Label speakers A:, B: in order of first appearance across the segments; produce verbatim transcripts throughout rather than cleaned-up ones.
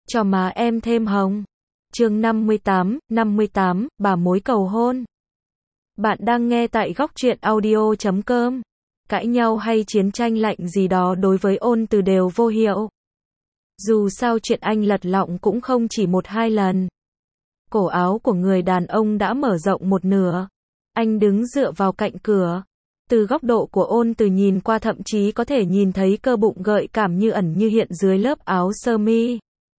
A: cho má em thêm hồng. Chương năm mươi tám, năm mươi tám, bà mối cầu hôn. Bạn đang nghe tại góc truyện audio chấm com. Cãi nhau hay chiến tranh lạnh gì đó đối với Ôn Từ đều vô hiệu. Dù sao chuyện anh lật lọng cũng không chỉ một hai lần. Cổ áo của người đàn ông đã mở rộng một nửa. Anh đứng dựa vào cạnh cửa. Từ góc độ của Ôn Từ nhìn qua thậm chí có thể nhìn thấy cơ bụng gợi cảm như ẩn như hiện dưới lớp áo sơ mi.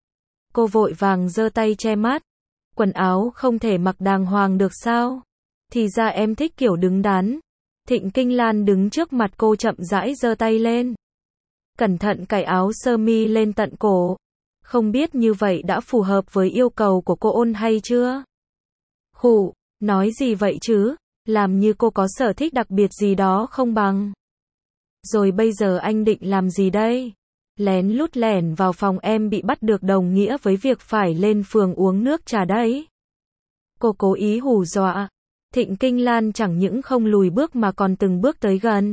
A: Cô vội vàng giơ tay che mắt. Quần áo không thể mặc đàng hoàng được sao? Thì ra em thích kiểu đứng đắn. Thịnh Kinh Lan đứng trước mặt cô chậm rãi giơ tay lên. Cẩn thận cài áo sơ mi lên tận cổ. Không biết như vậy đã phù hợp với yêu cầu của cô Ôn hay chưa? Khụ, nói gì vậy chứ? Làm như cô có sở thích đặc biệt gì đó không bằng. Rồi bây giờ anh định làm gì đây? Lén lút lẻn vào phòng em bị bắt được đồng nghĩa với việc phải lên phường uống nước trà đấy. Cô cố ý hù dọa. Thịnh Kinh Lan chẳng những không lùi bước mà còn từng bước tới gần.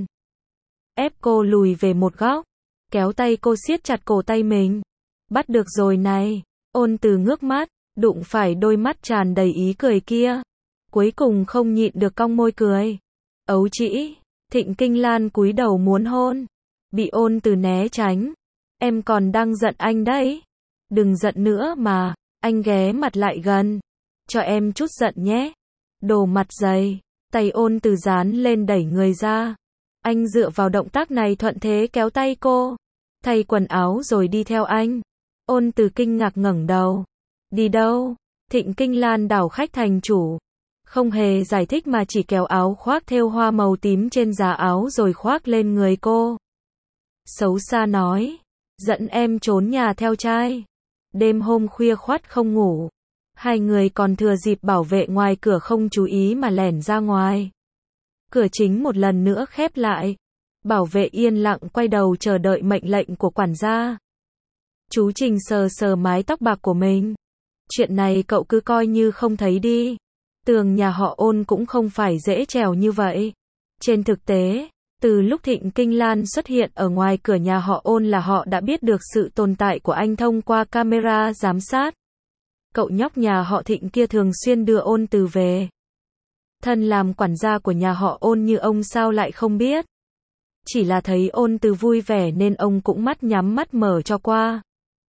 A: Ép cô lùi về một góc. Kéo tay cô siết chặt cổ tay mình. Bắt được rồi này. Ôn Từ ngước mắt, đụng phải đôi mắt tràn đầy ý cười kia. Cuối cùng không nhịn được cong môi cười. Ấu trĩ. Thịnh Kinh Lan cúi đầu muốn hôn. Bị Ôn Từ né tránh. Em còn đang giận anh đấy. Đừng giận nữa mà. Anh ghé mặt lại gần. Cho em chút giận nhé. Đồ mặt dày. Tay Ôn Từ dán lên đẩy người ra. Anh dựa vào động tác này thuận thế kéo tay cô. Thay quần áo rồi đi theo anh. Ôn Từ kinh ngạc ngẩng đầu. Đi đâu? Thịnh Kinh Lan đảo khách thành chủ. Không hề giải thích mà chỉ kéo áo khoác thêu hoa màu tím trên giá áo rồi khoác lên người cô. Xấu xa nói. Dẫn em trốn nhà theo trai. Đêm hôm khuya khoắt không ngủ. Hai người còn thừa dịp bảo vệ ngoài cửa không chú ý mà lẻn ra ngoài. Cửa chính một lần nữa khép lại. Bảo vệ yên lặng quay đầu chờ đợi mệnh lệnh của quản gia. Chú Trình sờ sờ mái tóc bạc của mình. Chuyện này cậu cứ coi như không thấy đi. Tường nhà họ Ôn cũng không phải dễ trèo như vậy. Trên thực tế, từ lúc Thịnh Kinh Lan xuất hiện ở ngoài cửa nhà họ Ôn là họ đã biết được sự tồn tại của anh thông qua camera giám sát. Cậu nhóc nhà họ Thịnh kia thường xuyên đưa Ôn Từ về. Thân làm quản gia của nhà họ Ôn như ông sao lại không biết. Chỉ là thấy Ôn Từ vui vẻ nên ông cũng mắt nhắm mắt mở cho qua.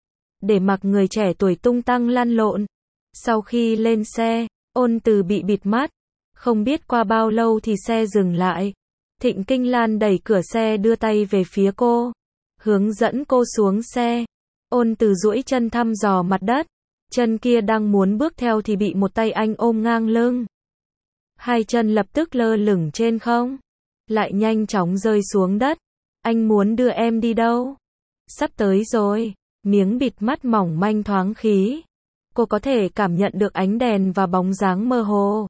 A: Để mặc người trẻ tuổi tung tăng lăn lộn. Sau khi lên xe, Ôn Từ bị bịt mắt. Không biết qua bao lâu thì xe dừng lại. Thịnh Kinh Lan đẩy cửa xe đưa tay về phía cô. Hướng dẫn cô xuống xe. Ôn Từ duỗi chân thăm dò mặt đất. Chân kia đang muốn bước theo thì bị một tay anh ôm ngang lưng. Hai chân lập tức lơ lửng trên không. Lại nhanh chóng rơi xuống đất. Anh muốn đưa em đi đâu? Sắp tới rồi. Miếng bịt mắt mỏng manh thoáng khí. Cô có thể cảm nhận được ánh đèn và bóng dáng mơ hồ.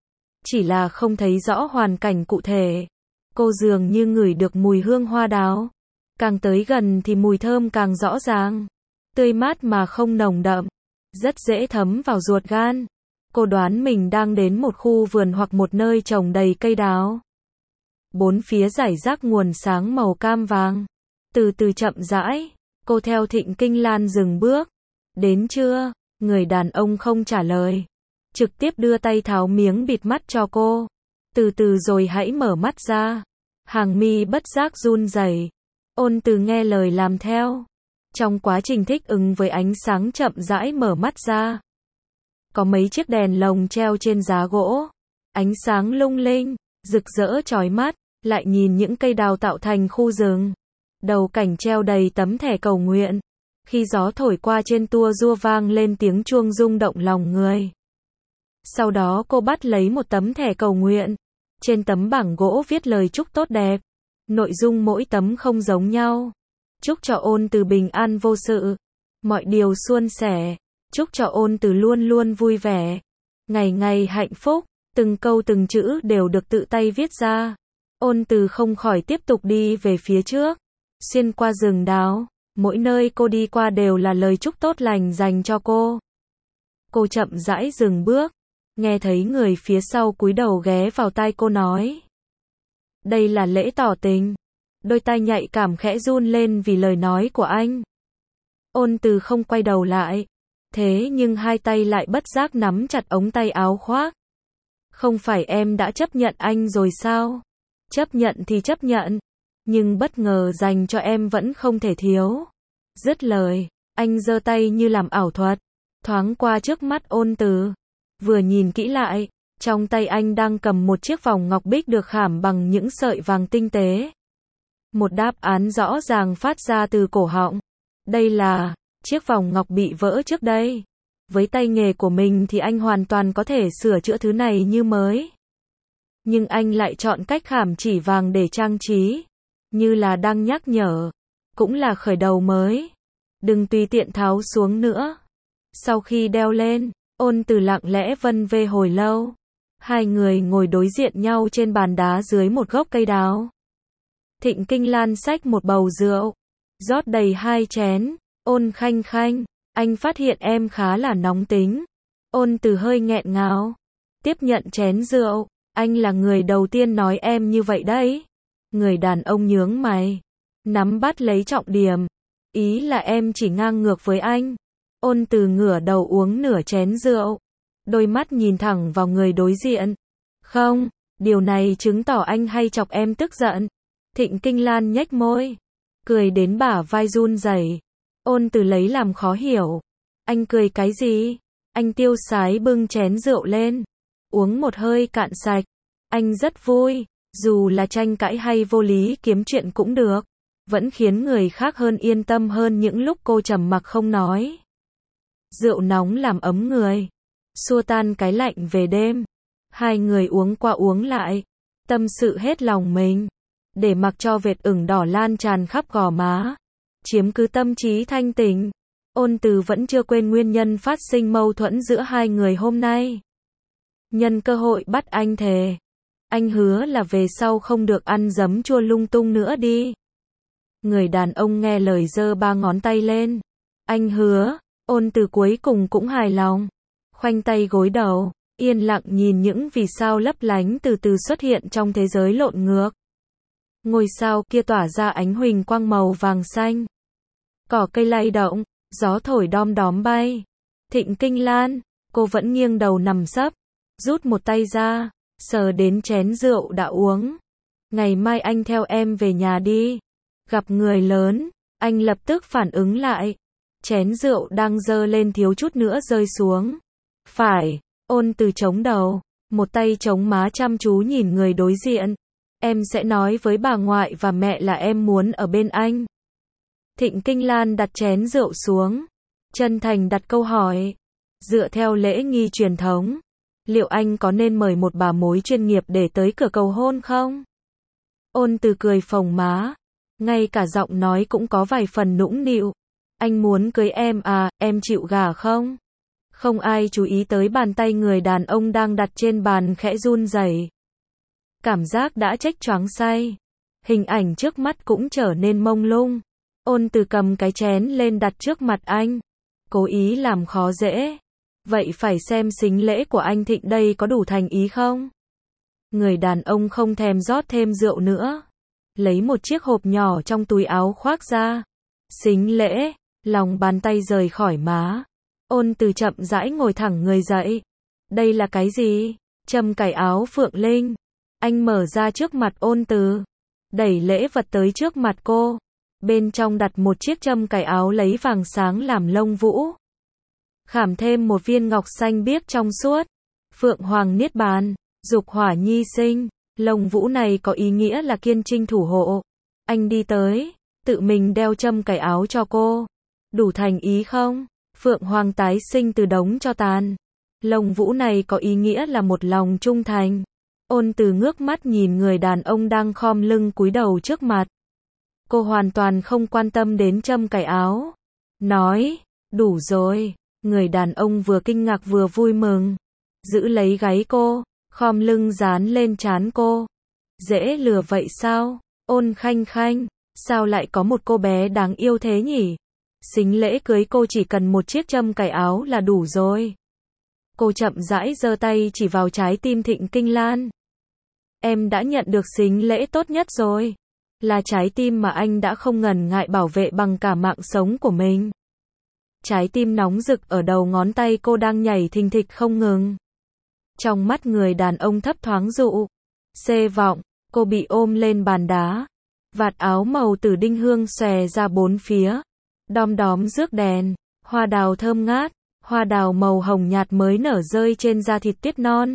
A: Chỉ là không thấy rõ hoàn cảnh cụ thể. Cô dường như ngửi được mùi hương hoa đào. Càng tới gần thì mùi thơm càng rõ ràng. Tươi mát mà không nồng đậm. Rất dễ thấm vào ruột gan. Cô đoán mình đang đến một khu vườn hoặc một nơi trồng đầy cây đào. Bốn phía rải rác nguồn sáng màu cam vàng. Từ từ chậm rãi, cô theo Thịnh Kinh Lan dừng bước. Đến chưa? Người đàn ông không trả lời. Trực tiếp đưa tay tháo miếng bịt mắt cho cô. Từ từ rồi hãy mở mắt ra. Hàng mi bất giác run rẩy. Ôn Từ nghe lời làm theo. Trong quá trình thích ứng với ánh sáng chậm rãi mở mắt ra. Có mấy chiếc đèn lồng treo trên giá gỗ. Ánh sáng lung linh, rực rỡ chói mắt. Lại nhìn những cây đào tạo thành khu rừng. Đầu cảnh treo đầy tấm thẻ cầu nguyện. Khi gió thổi qua trên tua rua vang lên tiếng chuông rung động lòng người. Sau đó cô bắt lấy một tấm thẻ cầu nguyện. Trên tấm bảng gỗ viết lời chúc tốt đẹp. Nội dung mỗi tấm không giống nhau. Chúc cho Ôn Từ bình an vô sự. Mọi điều suôn sẻ. Chúc cho Ôn Từ luôn luôn vui vẻ. Ngày ngày hạnh phúc. Từng câu từng chữ đều được tự tay viết ra. Ôn Từ không khỏi tiếp tục đi về phía trước. Xuyên qua rừng đào. Mỗi nơi cô đi qua đều là lời chúc tốt lành dành cho cô. Cô chậm rãi dừng bước. Nghe thấy người phía sau cúi đầu ghé vào tai cô nói. Đây là lễ tỏ tình. Đôi tai nhạy cảm khẽ run lên vì lời nói của anh. Ôn Từ không quay đầu lại. Thế nhưng hai tay lại bất giác nắm chặt ống tay áo khoác. Không phải em đã chấp nhận anh rồi sao? Chấp nhận thì chấp nhận. Nhưng bất ngờ dành cho em vẫn không thể thiếu. Dứt lời, anh giơ tay như làm ảo thuật. Thoáng qua trước mắt Ôn Từ. Vừa nhìn kỹ lại, trong tay anh đang cầm một chiếc vòng ngọc bích được khảm bằng những sợi vàng tinh tế. Một đáp án rõ ràng phát ra từ cổ họng. Đây là chiếc vòng ngọc bị vỡ trước đây. Với tay nghề của mình thì anh hoàn toàn có thể sửa chữa thứ này như mới. Nhưng anh lại chọn cách khảm chỉ vàng để trang trí. Như là đang nhắc nhở. Cũng là khởi đầu mới. Đừng tùy tiện tháo xuống nữa. Sau khi đeo lên, Ôn Từ lặng lẽ vân vê hồi lâu. Hai người ngồi đối diện nhau trên bàn đá dưới một gốc cây đào. Thịnh Kinh Lan xách một bầu rượu. Rót đầy hai chén. Ôn Khanh Khanh, anh phát hiện em khá là nóng tính. Ôn Từ hơi nghẹn ngào. Tiếp nhận chén rượu. Anh là người đầu tiên nói em như vậy đấy. Người đàn ông nhướng mày. Nắm bắt lấy trọng điểm. Ý là em chỉ ngang ngược với anh. Ôn Từ ngửa đầu uống nửa chén rượu. Đôi mắt nhìn thẳng vào người đối diện. Không, điều này chứng tỏ anh hay chọc em tức giận. Thịnh Kinh Lan nhếch môi. Cười đến bả vai run rẩy. Ôn Từ lấy làm khó hiểu. Anh cười cái gì? Anh tiêu sái bưng chén rượu lên. Uống một hơi cạn sạch. Anh rất vui. Dù là tranh cãi hay vô lý kiếm chuyện cũng được. Vẫn khiến người khác hơn yên tâm hơn những lúc cô trầm mặc không nói. Rượu nóng làm ấm người. Xua tan cái lạnh về đêm. Hai người uống qua uống lại. Tâm sự hết lòng mình. Để mặc cho vệt ửng đỏ lan tràn khắp gò má. Chiếm cứ tâm trí thanh tỉnh. Ôn Từ vẫn chưa quên nguyên nhân phát sinh mâu thuẫn giữa hai người hôm nay. Nhân cơ hội bắt anh thề. Anh hứa là về sau không được ăn giấm chua lung tung nữa đi. Người đàn ông nghe lời giơ ba ngón tay lên. Anh hứa. Ôn Từ cuối cùng cũng hài lòng. Khoanh tay gối đầu, yên lặng nhìn những vì sao lấp lánh từ từ xuất hiện trong thế giới lộn ngược. Ngôi sao kia tỏa ra ánh huỳnh quang màu vàng xanh. Cỏ cây lay động, gió thổi đom đóm bay. Thịnh Kinh Lan, cô vẫn nghiêng đầu nằm sấp, rút một tay ra, sờ đến chén rượu đã uống. Ngày mai anh theo em về nhà đi. Gặp người lớn, anh lập tức phản ứng lại. Chén rượu đang dơ lên thiếu chút nữa rơi xuống. Phải, Ôn Từ chống đầu, một tay chống má chăm chú nhìn người đối diện. Em sẽ nói với bà ngoại và mẹ là em muốn ở bên anh. Thịnh Kinh Lan đặt chén rượu xuống. Chân thành đặt câu hỏi. Dựa theo lễ nghi truyền thống, liệu anh có nên mời một bà mối chuyên nghiệp để tới cửa cầu hôn không? Ôn Từ cười phồng má. Ngay cả giọng nói cũng có vài phần nũng nịu. Anh muốn cưới em à, em chịu gả không? Không ai chú ý tới bàn tay người đàn ông đang đặt trên bàn khẽ run rẩy. Cảm giác đã chếch choáng say. Hình ảnh trước mắt cũng trở nên mông lung. Ôn Từ cầm cái chén lên đặt trước mặt anh. Cố ý làm khó dễ. Vậy phải xem sính lễ của anh Thịnh đây có đủ thành ý không? Người đàn ông không thèm rót thêm rượu nữa. Lấy một chiếc hộp nhỏ trong túi áo khoác ra. Sính lễ. Lòng bàn tay rời khỏi má. Ôn Từ chậm rãi ngồi thẳng người dậy. Đây là cái gì? Trâm cài áo Phượng Linh. Anh mở ra trước mặt Ôn Từ. Đẩy lễ vật tới trước mặt cô. Bên trong đặt một chiếc trâm cài áo lấy vàng sáng làm lông vũ. Khảm thêm một viên ngọc xanh biếc trong suốt. Phượng Hoàng Niết Bàn. Dục hỏa nhi sinh. Lông vũ này có ý nghĩa là kiên trinh thủ hộ. Anh đi tới. Tự mình đeo trâm cài áo cho cô. Đủ thành ý không? Phượng Hoàng tái sinh từ đống cho tàn. Lông vũ này có ý nghĩa là một lòng trung thành. Ôn Từ ngước mắt nhìn người đàn ông đang khom lưng cúi đầu trước mặt. Cô hoàn toàn không quan tâm đến trâm cài áo. Nói, đủ rồi. Người đàn ông vừa kinh ngạc vừa vui mừng. Giữ lấy gáy cô, khom lưng dán lên trán cô. Dễ lừa vậy sao? Ôn Khanh Khanh, sao lại có một cô bé đáng yêu thế nhỉ? Sính lễ cưới cô chỉ cần một chiếc trâm cài áo là đủ rồi. Cô chậm rãi giơ tay chỉ vào trái tim Thịnh Kinh Lan. Em đã nhận được sính lễ tốt nhất rồi. Là trái tim mà anh đã không ngần ngại bảo vệ bằng cả mạng sống của mình. Trái tim nóng rực ở đầu ngón tay cô đang nhảy thình thịch không ngừng. Trong mắt người đàn ông thấp thoáng dụ. Xê vọng, cô bị ôm lên bàn đá. Vạt áo màu tử đinh hương xòe ra bốn phía. Đom đóm rước đèn, hoa đào thơm ngát, hoa đào màu hồng nhạt mới nở rơi trên da thịt tuyết non.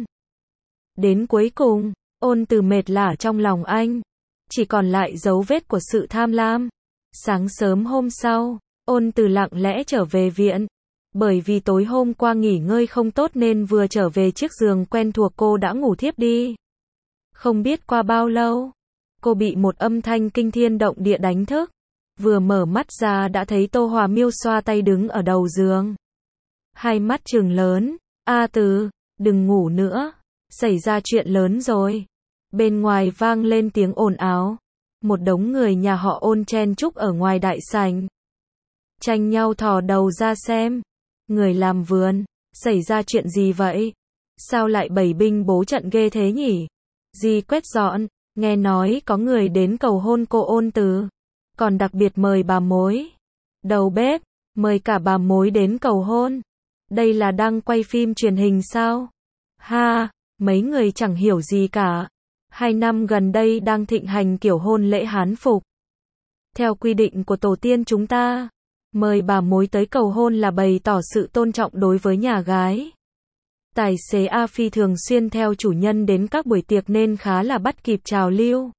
A: Đến cuối cùng, Ôn Từ mệt lả trong lòng anh. Chỉ còn lại dấu vết của sự tham lam. Sáng sớm hôm sau, Ôn Từ lặng lẽ trở về viện. Bởi vì tối hôm qua nghỉ ngơi không tốt nên vừa trở về chiếc giường quen thuộc cô đã ngủ thiếp đi. Không biết qua bao lâu, cô bị một âm thanh kinh thiên động địa đánh thức. Vừa mở mắt ra đã thấy Tô Hòa Miêu xoa tay đứng ở đầu giường. Hai mắt trừng lớn, "A Từ, đừng ngủ nữa, xảy ra chuyện lớn rồi." Bên ngoài vang lên tiếng ồn ào. Một đống người nhà họ Ôn chen chúc ở ngoài đại sảnh. Tranh nhau thò đầu ra xem. Người làm vườn, xảy ra chuyện gì vậy? Sao lại bày binh bố trận ghê thế nhỉ? Di quét dọn, nghe nói có người đến cầu hôn cô Ôn Từ. Còn đặc biệt mời bà mối. Đầu bếp, mời cả bà mối đến cầu hôn. Đây là đang quay phim truyền hình sao? Ha, mấy người chẳng hiểu gì cả. Hai năm gần đây đang thịnh hành kiểu hôn lễ hán phục. Theo quy định của tổ tiên chúng ta, mời bà mối tới cầu hôn là bày tỏ sự tôn trọng đối với nhà gái. Tài xế A Phi thường xuyên theo chủ nhân đến các buổi tiệc nên khá là bắt kịp trào lưu.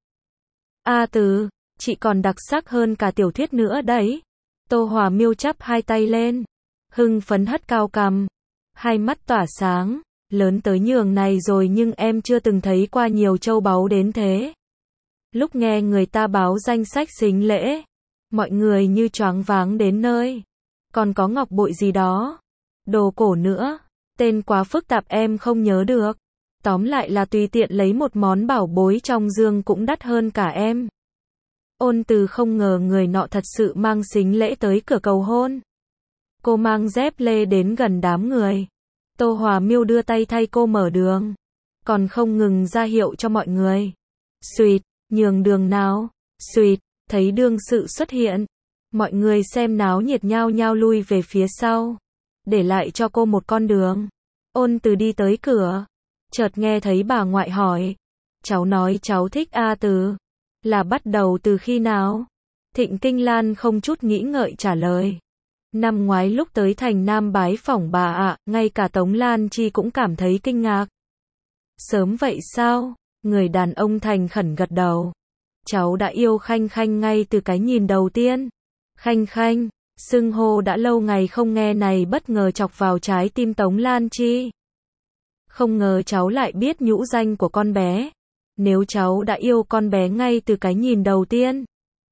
A: A Từ, chị còn đặc sắc hơn cả tiểu thuyết nữa đấy. Tô Hòa Miêu chắp hai tay lên, hưng phấn hất cao cằm, hai mắt tỏa sáng. Lớn tới nhường này rồi nhưng em chưa từng thấy qua nhiều châu báu đến thế. Lúc nghe người ta báo danh sách sính lễ, mọi người như choáng váng đến nơi. Còn có ngọc bội gì đó, đồ cổ nữa, tên quá phức tạp em không nhớ được. Tóm lại là tùy tiện lấy một món bảo bối trong dương cũng đắt hơn cả em. Ôn Từ không ngờ người nọ thật sự mang sính lễ tới cửa cầu hôn. Cô mang dép lê đến gần đám người. Tô Hòa Miêu đưa tay thay cô mở đường, còn không ngừng ra hiệu cho mọi người. Xuỵt, nhường đường nào. Xuỵt, thấy đương sự xuất hiện. Mọi người xem náo nhiệt nhao nhao lui về phía sau, để lại cho cô một con đường. Ôn Từ đi tới cửa, chợt nghe thấy bà ngoại hỏi. Cháu nói cháu thích A Từ. Là bắt đầu từ khi nào? Thịnh Kinh Lan không chút nghĩ ngợi trả lời. Năm ngoái lúc tới thành Nam bái phỏng bà ạ, ngay cả Tống Lan Chi cũng cảm thấy kinh ngạc. Sớm vậy sao? Người đàn ông thành khẩn gật đầu. Cháu đã yêu Khanh Khanh ngay từ cái nhìn đầu tiên. Khanh Khanh, xưng hô đã lâu ngày không nghe này bất ngờ chọc vào trái tim Tống Lan Chi. Không ngờ cháu lại biết nhũ danh của con bé. Nếu cháu đã yêu con bé ngay từ cái nhìn đầu tiên,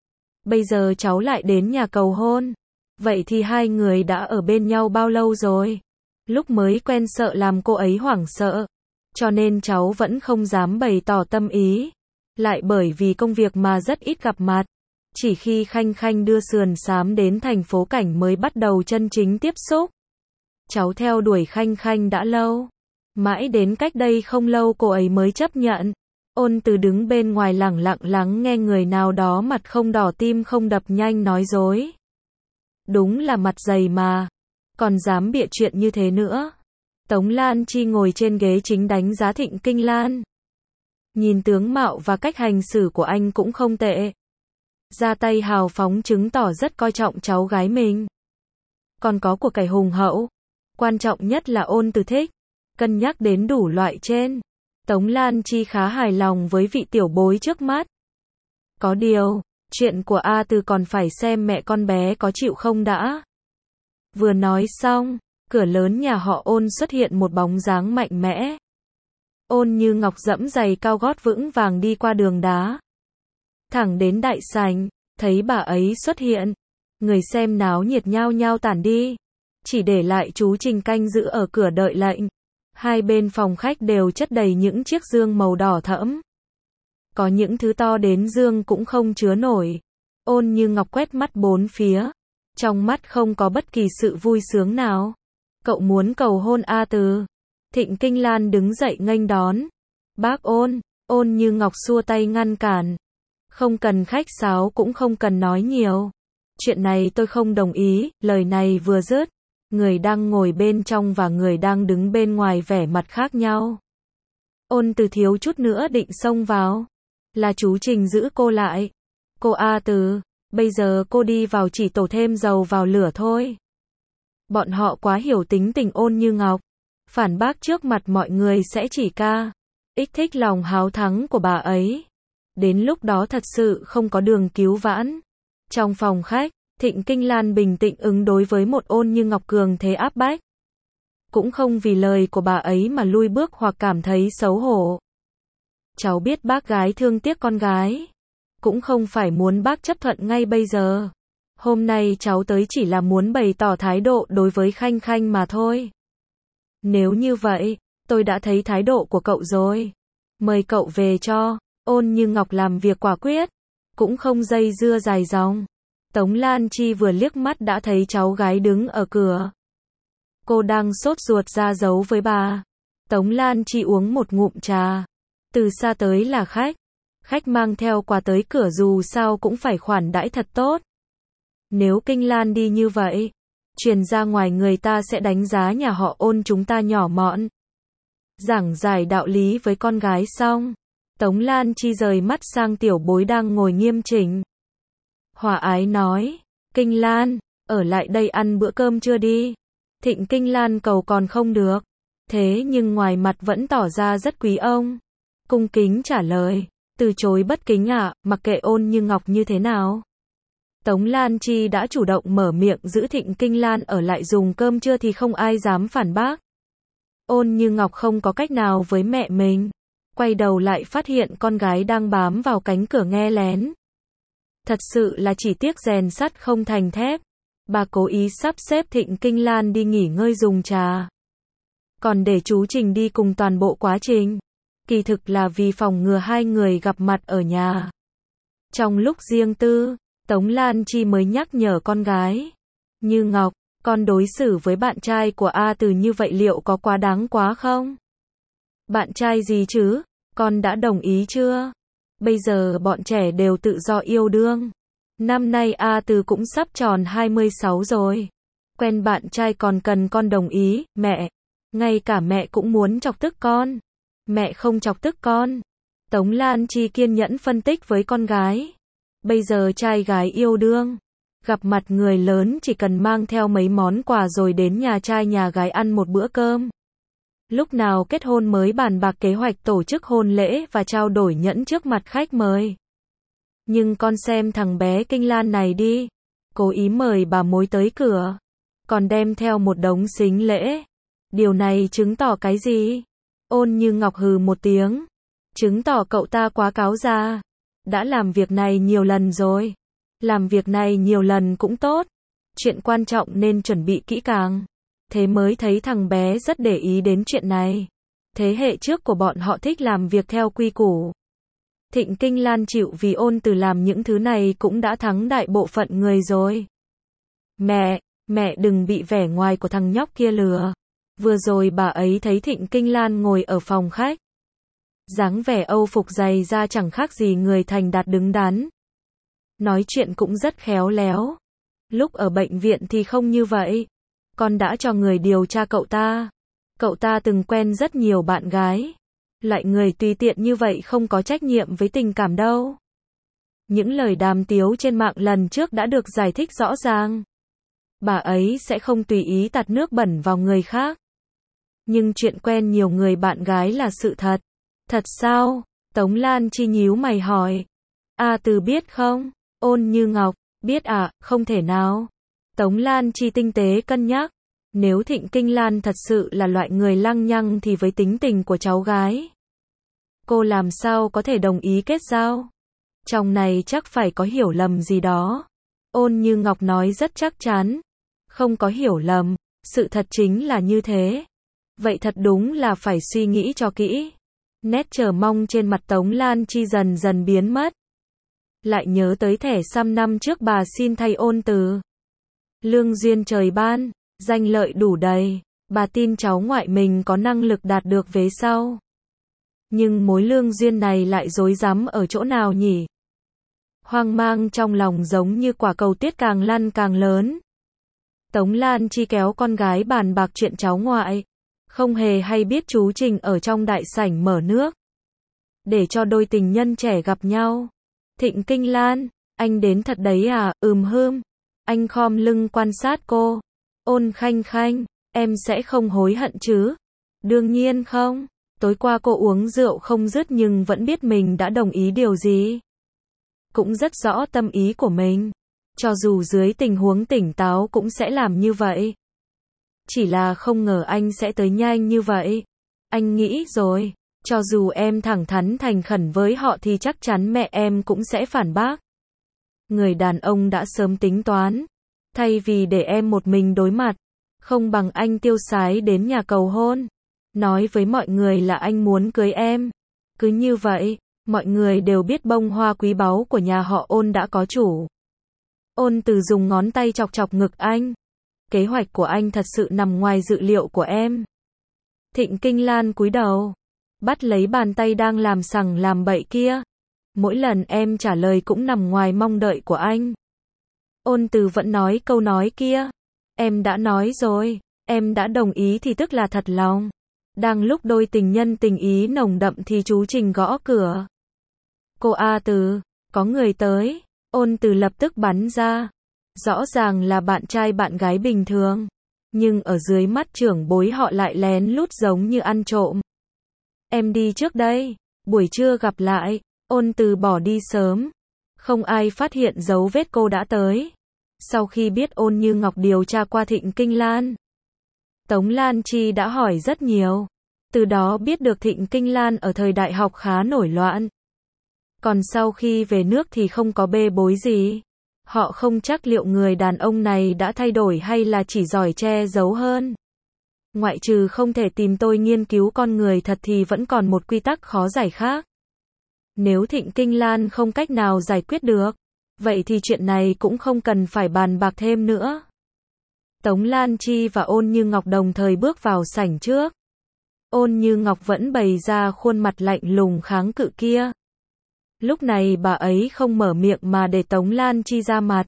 A: bây giờ cháu lại đến nhà cầu hôn. Vậy thì hai người đã ở bên nhau bao lâu rồi? Lúc mới quen sợ làm cô ấy hoảng sợ, cho nên cháu vẫn không dám bày tỏ tâm ý. Lại bởi vì công việc mà rất ít gặp mặt. Chỉ khi Khanh Khanh đưa sườn xám đến thành phố Cảnh mới bắt đầu chân chính tiếp xúc. Cháu theo đuổi Khanh Khanh đã lâu. Mãi đến cách đây không lâu cô ấy mới chấp nhận. Ôn Từ đứng bên ngoài lẳng lặng lắng nghe người nào đó mặt không đỏ tim không đập nhanh nói dối. Đúng là mặt dày mà, còn dám bịa chuyện như thế nữa. Tống Lan Chi ngồi trên ghế chính đánh giá Thịnh Kinh Lan. Nhìn tướng mạo và cách hành xử của anh cũng không tệ. Ra tay hào phóng chứng tỏ rất coi trọng cháu gái mình. Còn có của cải hùng hậu. Quan trọng nhất là Ôn Từ thích. Cân nhắc đến đủ loại trên. Tống Lan Chi khá hài lòng với vị tiểu bối trước mắt. Có điều, chuyện của A Từ còn phải xem mẹ con bé có chịu không đã. Vừa nói xong, cửa lớn nhà họ Ôn xuất hiện một bóng dáng mạnh mẽ. Ôn Như Ngọc dẫm giày cao gót vững vàng đi qua đường đá. Thẳng đến đại sảnh, thấy bà ấy xuất hiện. Người xem náo nhiệt nhao nhao tản đi. Chỉ để lại chú Trình canh giữ ở cửa đợi lệnh. Hai bên phòng khách đều chất đầy những chiếc dương màu đỏ thẫm. Có những thứ to đến dương cũng không chứa nổi. Ôn Như Ngọc quét mắt bốn phía. Trong mắt không có bất kỳ sự vui sướng nào. Cậu muốn cầu hôn A Từ. Thịnh Kinh Lan đứng dậy nghênh đón. Bác Ôn. Ôn Như Ngọc xua tay ngăn cản. Không cần khách sáo cũng không cần nói nhiều. Chuyện này tôi không đồng ý, lời này vừa dứt. Người đang ngồi bên trong và người đang đứng bên ngoài vẻ mặt khác nhau. Ôn Từ thiếu chút nữa định xông vào. Là chú Trình giữ cô lại. Cô A Từ, bây giờ cô đi vào chỉ tổ thêm dầu vào lửa thôi. Bọn họ quá hiểu tính tình Ôn Như Ngọc. Phản bác trước mặt mọi người sẽ chỉ ca. Ích thích lòng háo thắng của bà ấy. Đến lúc đó thật sự không có đường cứu vãn. Trong phòng khách, Thịnh Kinh Lan bình tĩnh ứng đối với một Ôn Như Ngọc cường thế áp bách. Cũng không vì lời của bà ấy mà lui bước hoặc cảm thấy xấu hổ. Cháu biết bác gái thương tiếc con gái. Cũng không phải muốn bác chấp thuận ngay bây giờ. Hôm nay cháu tới chỉ là muốn bày tỏ thái độ đối với Khanh Khanh mà thôi. Nếu như vậy, tôi đã thấy thái độ của cậu rồi. Mời cậu về cho. Ôn Như Ngọc làm việc quả quyết. Cũng không dây dưa dài dòng. Tống Lan Chi vừa liếc mắt đã thấy cháu gái đứng ở cửa. Cô đang sốt ruột ra dấu với bà. Tống Lan Chi uống một ngụm trà. Từ xa tới là khách. Khách mang theo quà tới cửa dù sao cũng phải khoản đãi thật tốt. Nếu Kinh Lan đi như vậy, truyền ra ngoài người ta sẽ đánh giá nhà họ Ôn chúng ta nhỏ mọn. Giảng giải đạo lý với con gái xong, Tống Lan Chi rời mắt sang tiểu bối đang ngồi nghiêm chỉnh. Hòa ái nói, Kinh Lan, ở lại đây ăn bữa cơm chưa đi. Thịnh Kinh Lan cầu còn không được. Thế nhưng ngoài mặt vẫn tỏ ra rất quý ông. Cung kính trả lời, từ chối bất kính ạ, à, mặc kệ Ôn Như Ngọc như thế nào. Tống Lan Chi đã chủ động mở miệng giữ Thịnh Kinh Lan ở lại dùng cơm trưa thì không ai dám phản bác. Ôn Như Ngọc không có cách nào với mẹ mình. Quay đầu lại phát hiện con gái đang bám vào cánh cửa nghe lén. Thật sự là chỉ tiếc rèn sắt không thành thép. Bà cố ý sắp xếp Thịnh Kinh Lan đi nghỉ ngơi dùng trà. Còn để chú Trình đi cùng toàn bộ quá trình. Kỳ thực là vì phòng ngừa hai người gặp mặt ở nhà. Trong lúc riêng tư, Tống Lan Chi mới nhắc nhở con gái. Như Ngọc, con đối xử với bạn trai của A Từ như vậy liệu có quá đáng quá không? Bạn trai gì chứ? Con đã đồng ý chưa? Bây giờ bọn trẻ đều tự do yêu đương. Năm nay A Từ cũng sắp tròn hai mươi sáu rồi. Quen bạn trai còn cần con đồng ý, mẹ. Ngay cả mẹ cũng muốn chọc tức con. Mẹ không chọc tức con. Tống Lan Chi kiên nhẫn phân tích với con gái. Bây giờ trai gái yêu đương. Gặp mặt người lớn chỉ cần mang theo mấy món quà rồi đến nhà trai nhà gái ăn một bữa cơm. Lúc nào kết hôn mới bàn bạc kế hoạch tổ chức hôn lễ và trao đổi nhẫn trước mặt khách mời. Nhưng con xem thằng bé Kinh Lan này đi. Cố ý mời bà mối tới cửa. Còn đem theo một đống sính lễ. Điều này chứng tỏ cái gì? Ôn Như Ngọc hừ một tiếng. Chứng tỏ cậu ta quá cáo già. Đã làm việc này nhiều lần rồi. Làm việc này nhiều lần cũng tốt. Chuyện quan trọng nên chuẩn bị kỹ càng. Thế mới thấy thằng bé rất để ý đến chuyện này. Thế hệ trước của bọn họ thích làm việc theo quy củ. Thịnh Kinh Lan chịu vì Ôn Từ làm những thứ này cũng đã thắng đại bộ phận người rồi. Mẹ, mẹ đừng bị vẻ ngoài của thằng nhóc kia lừa. Vừa rồi bà ấy thấy Thịnh Kinh Lan ngồi ở phòng khách. Dáng vẻ âu phục dày da chẳng khác gì người thành đạt đứng đắn. Nói chuyện cũng rất khéo léo. Lúc ở bệnh viện thì không như vậy. Con đã cho người điều tra cậu ta. Cậu ta từng quen rất nhiều bạn gái. Lại người tùy tiện như vậy không có trách nhiệm với tình cảm đâu. Những lời đàm tiếu trên mạng lần trước đã được giải thích rõ ràng. Bà ấy sẽ không tùy ý tạt nước bẩn vào người khác. Nhưng chuyện quen nhiều người bạn gái là sự thật. Thật sao? Tống Lan Chi nhíu mày hỏi. A Từ biết không? Ôn Như Ngọc, biết ạ, à, không thể nào. Tống Lan Chi tinh tế cân nhắc. Nếu Thịnh Kinh Lan thật sự là loại người lăng nhăng thì với tính tình của cháu gái, cô làm sao có thể đồng ý kết giao? Trong này chắc phải có hiểu lầm gì đó. Ôn Như Ngọc nói rất chắc chắn. Không có hiểu lầm, sự thật chính là như thế. Vậy thật đúng là phải suy nghĩ cho kỹ. Nét chờ mong trên mặt Tống Lan Chi dần dần biến mất. Lại nhớ tới thẻ xăm năm trước bà xin thay Ôn Từ. Lương duyên trời ban, danh lợi đủ đầy, bà tin cháu ngoại mình có năng lực đạt được về sau. Nhưng mối lương duyên này lại rối rắm ở chỗ nào nhỉ? Hoang mang trong lòng giống như quả cầu tuyết càng lăn càng lớn. Tống Lan Chi kéo con gái bàn bạc chuyện cháu ngoại. Không hề hay biết chú Trình ở trong đại sảnh mở nước. Để cho đôi tình nhân trẻ gặp nhau. Thịnh Kinh Lan, anh đến thật đấy à, ừm hưm. Anh khom lưng quan sát cô. Ôn Khanh Khanh, em sẽ không hối hận chứ? Đương nhiên không. Tối qua cô uống rượu không dứt nhưng vẫn biết mình đã đồng ý điều gì. Cũng rất rõ tâm ý của mình. Cho dù dưới tình huống tỉnh táo cũng sẽ làm như vậy. Chỉ là không ngờ anh sẽ tới nhanh như vậy. Anh nghĩ rồi, cho dù em thẳng thắn thành khẩn với họ thì chắc chắn mẹ em cũng sẽ phản bác. Người đàn ông đã sớm tính toán. Thay vì để em một mình đối mặt, không bằng anh tiêu sái đến nhà cầu hôn. Nói với mọi người là anh muốn cưới em. Cứ như vậy, mọi người đều biết bông hoa quý báu của nhà họ Ôn đã có chủ. Ôn Từ dùng ngón tay chọc chọc ngực anh. Kế hoạch của anh thật sự nằm ngoài dự liệu của em. Thịnh Kinh Lan cúi đầu, bắt lấy bàn tay đang làm sằng làm bậy kia. Mỗi lần em trả lời cũng nằm ngoài mong đợi của anh. Ôn Từ vẫn nói câu nói kia. Em đã nói rồi, em đã đồng ý thì tức là thật lòng. Đang lúc đôi tình nhân tình ý nồng đậm thì chú Trình gõ cửa. Cô A Từ, có người tới. Ôn Từ lập tức bắn ra. Rõ ràng là bạn trai bạn gái bình thường. Nhưng ở dưới mắt trưởng bối họ lại lén lút giống như ăn trộm. Em đi trước đây. Buổi trưa gặp lại. Ôn Từ bỏ đi sớm. Không ai phát hiện dấu vết cô đã tới. Sau khi biết Ôn Như Ngọc điều tra qua Thịnh Kinh Lan, Tống Lan Chi đã hỏi rất nhiều. Từ đó biết được Thịnh Kinh Lan ở thời đại học khá nổi loạn. Còn sau khi về nước thì không có bê bối gì. Họ không chắc liệu người đàn ông này đã thay đổi hay là chỉ giỏi che giấu hơn. Ngoại trừ không thể tìm tôi nghiên cứu con người thật thì vẫn còn một quy tắc khó giải khác. Nếu Thịnh Kinh Lan không cách nào giải quyết được, vậy thì chuyện này cũng không cần phải bàn bạc thêm nữa. Tống Lan Chi và Ôn Như Ngọc đồng thời bước vào sảnh trước. Ôn Như Ngọc vẫn bày ra khuôn mặt lạnh lùng kháng cự kia. Lúc này bà ấy không mở miệng mà để Tống Lan Chi ra mặt.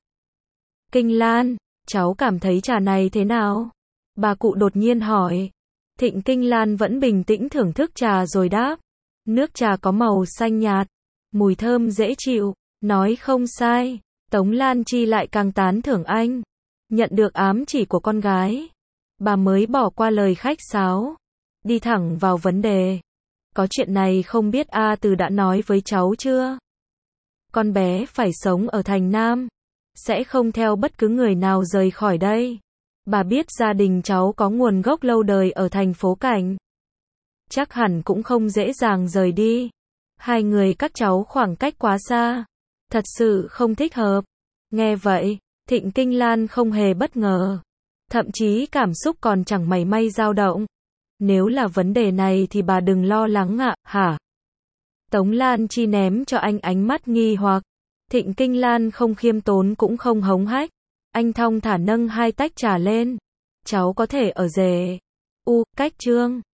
A: Kinh Lan, cháu cảm thấy trà này thế nào? Bà cụ đột nhiên hỏi. Thịnh Kinh Lan vẫn bình tĩnh thưởng thức trà rồi đáp. Nước trà có màu xanh nhạt, mùi thơm dễ chịu. Nói không sai. Tống Lan Chi lại càng tán thưởng anh. Nhận được ám chỉ của con gái, bà mới bỏ qua lời khách sáo, đi thẳng vào vấn đề. Có chuyện này không biết A Từ đã nói với cháu chưa? Con bé phải sống ở thành Nam, sẽ không theo bất cứ người nào rời khỏi đây. Bà biết gia đình cháu có nguồn gốc lâu đời ở thành phố Cảnh. Chắc hẳn cũng không dễ dàng rời đi. Hai người các cháu khoảng cách quá xa, thật sự không thích hợp. Nghe vậy, Thịnh Kinh Lan không hề bất ngờ. Thậm chí cảm xúc còn chẳng mảy may dao động. Nếu là vấn đề này thì bà đừng lo lắng ạ, hả? Tống Lan Chi ném cho anh ánh mắt nghi hoặc. Thịnh Kinh Lan không khiêm tốn cũng không hống hách. Anh thong thả nâng hai tách trà lên. Cháu có thể ở rể. U, cách trương.